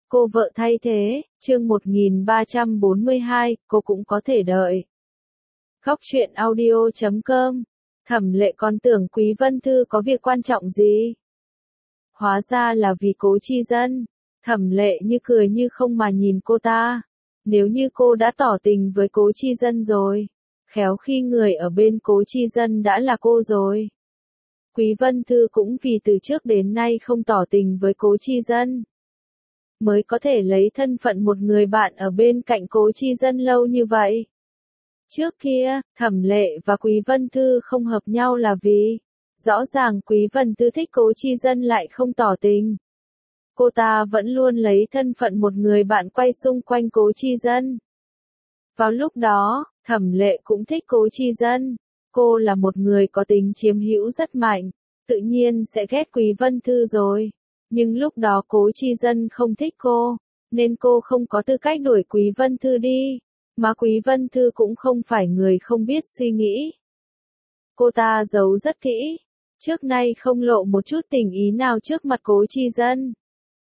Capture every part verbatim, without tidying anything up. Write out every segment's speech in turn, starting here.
Cô vợ thay thế, chương một nghìn ba trăm bốn mươi hai, cô cũng có thể đợi. Góc truyện audio chấm com. Thẩm Lệ còn tưởng Quý Vân Thư có việc quan trọng gì. Hóa ra là vì Cố Chi Dân. Thẩm Lệ như cười như không mà nhìn cô ta. Nếu như cô đã tỏ tình với Cố Chi Dân rồi, khéo khi người ở bên Cố Chi Dân đã là cô rồi. Quý Vân Thư cũng vì từ trước đến nay không tỏ tình với Cố Chi Dân, mới có thể lấy thân phận một người bạn ở bên cạnh Cố Chi Dân lâu như vậy. Trước kia, Thẩm Lệ và Quý Vân Thư không hợp nhau là vì, rõ ràng Quý Vân Thư thích Cố Chi Dân lại không tỏ tình. Cô ta vẫn luôn lấy thân phận một người bạn quay xung quanh Cố Chi Dân. Vào lúc đó, Thẩm Lệ cũng thích Cố Chi Dân. Cô là một người có tính chiếm hữu rất mạnh, tự nhiên sẽ ghét Quý Vân Thư rồi. Nhưng lúc đó Cố Chi Dân không thích cô, nên cô không có tư cách đuổi Quý Vân Thư đi. Mà Quý Vân Thư cũng không phải người không biết suy nghĩ. Cô ta giấu rất kỹ, trước nay không lộ một chút tình ý nào trước mặt Cố Chi Dân.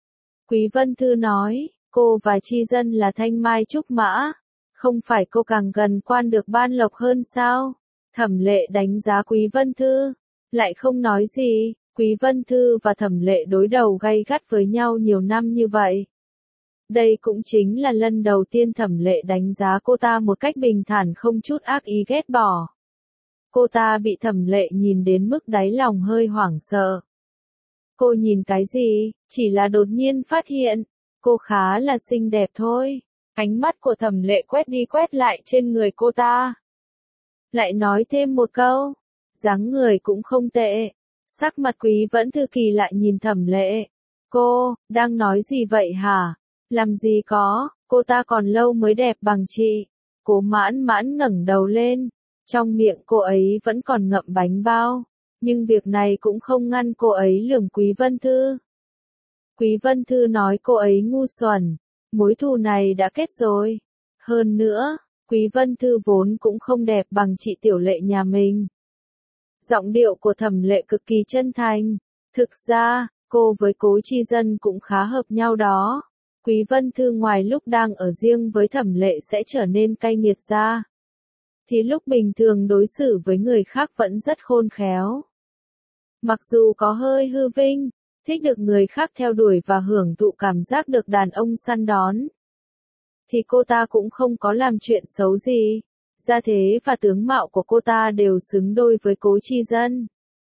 Quý Vân Thư nói, cô và Chi Dân là thanh mai trúc mã, không phải cô càng gần quan được ban lộc hơn sao? Thẩm Lệ đánh giá Quý Vân Thư, lại không nói gì. Quý Vân Thư và Thẩm Lệ đối đầu gay gắt với nhau nhiều năm như vậy. Đây cũng chính là lần đầu tiên Thẩm Lệ đánh giá cô ta một cách bình thản không chút ác ý ghét bỏ. Cô ta bị Thẩm Lệ nhìn đến mức đáy lòng hơi hoảng sợ. Cô nhìn cái gì, chỉ là đột nhiên phát hiện, cô khá là xinh đẹp thôi. Ánh mắt của Thẩm Lệ quét đi quét lại trên người cô ta. Lại nói thêm một câu, dáng người cũng không tệ. Sắc mặt Quý Vân Thư kỳ lại nhìn Thẩm Lệ. Cô, đang nói gì vậy hả? Làm gì có, cô ta còn lâu mới đẹp bằng chị. Cố Mãn Mãn ngẩng đầu lên. Trong miệng cô ấy vẫn còn ngậm bánh bao. Nhưng việc này cũng không ngăn cô ấy lườm Quý Vân Thư. Quý Vân Thư nói cô ấy ngu xuẩn. Mối thù này đã kết rồi. Hơn nữa, Quý Vân Thư vốn cũng không đẹp bằng chị Tiểu Lệ nhà mình. Giọng điệu của Thẩm Lệ cực kỳ chân thành. Thực ra, cô với Cố Chi Dân cũng khá hợp nhau đó. Quý Vân Thư ngoài lúc đang ở riêng với Thẩm Lệ sẽ trở nên cay nghiệt ra, thì lúc bình thường đối xử với người khác vẫn rất khôn khéo. Mặc dù có hơi hư vinh, thích được người khác theo đuổi và hưởng thụ cảm giác được đàn ông săn đón, thì cô ta cũng không có làm chuyện xấu gì. Gia thế và tướng mạo của cô ta đều xứng đôi với Cố Chi Dân.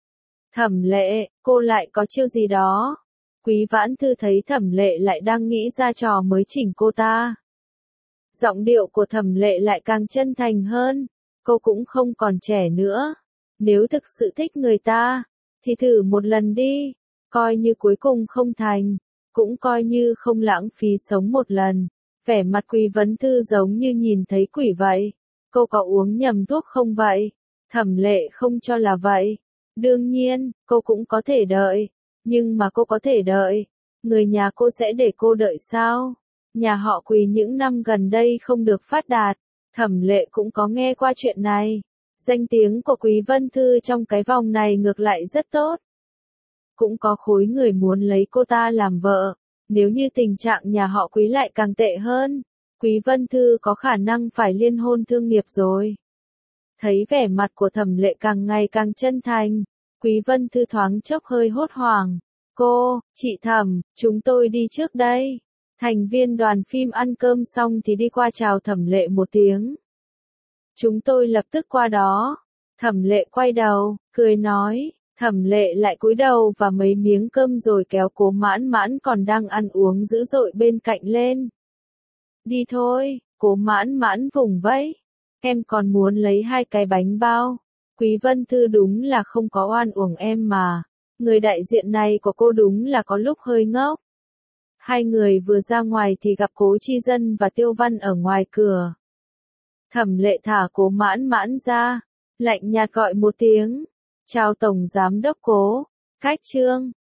Thẩm Lệ, cô lại có chiêu gì đó? Quý Vãn Thư thấy Thẩm Lệ lại đang nghĩ ra trò mới chỉnh cô ta. Giọng điệu của Thẩm Lệ lại càng chân thành hơn. Cô cũng không còn trẻ nữa. Nếu thực sự thích người ta, thì thử một lần đi. Coi như cuối cùng không thành, cũng coi như không lãng phí sống một lần. Vẻ mặt Quý Vân Thư giống như nhìn thấy quỷ vậy. Cô có uống nhầm thuốc không vậy? Thẩm Lệ không cho là vậy. Đương nhiên, cô cũng có thể đợi. Nhưng mà cô có thể đợi. Người nhà cô sẽ để cô đợi sao? Nhà họ Quý những năm gần đây không được phát đạt. Thẩm Lệ cũng có nghe qua chuyện này. Danh tiếng của Quý Vân Thư trong cái vòng này ngược lại rất tốt. Cũng có khối người muốn lấy cô ta làm vợ. Nếu như tình trạng nhà họ Quý lại càng tệ hơn, Quý Vân Thư có khả năng phải liên hôn thương nghiệp rồi. Thấy vẻ mặt của Thẩm Lệ càng ngày càng chân thành, Quý Vân Thư thoáng chốc hơi hốt hoảng. Cô, chị Thẩm, chúng tôi đi trước đây. Thành viên đoàn phim ăn cơm xong thì đi qua chào Thẩm Lệ một tiếng. Chúng tôi lập tức qua đó. Thẩm Lệ quay đầu, cười nói. Thẩm Lệ lại cúi đầu và mấy miếng cơm rồi kéo Cố Mãn Mãn còn đang ăn uống dữ dội bên cạnh lên. Đi thôi, Cố Mãn Mãn vùng vẫy. Em còn muốn lấy hai cái bánh bao. Quý Vân Thư đúng là không có oan uổng em mà. Người đại diện này của cô đúng là có lúc hơi ngốc. Hai người vừa ra ngoài thì gặp Cố Chi Dân và Tiêu Văn ở ngoài cửa. Thẩm Lệ thả Cố Mãn Mãn ra, lạnh nhạt gọi một tiếng. Chào Tổng Giám đốc Cố. Cách Trương.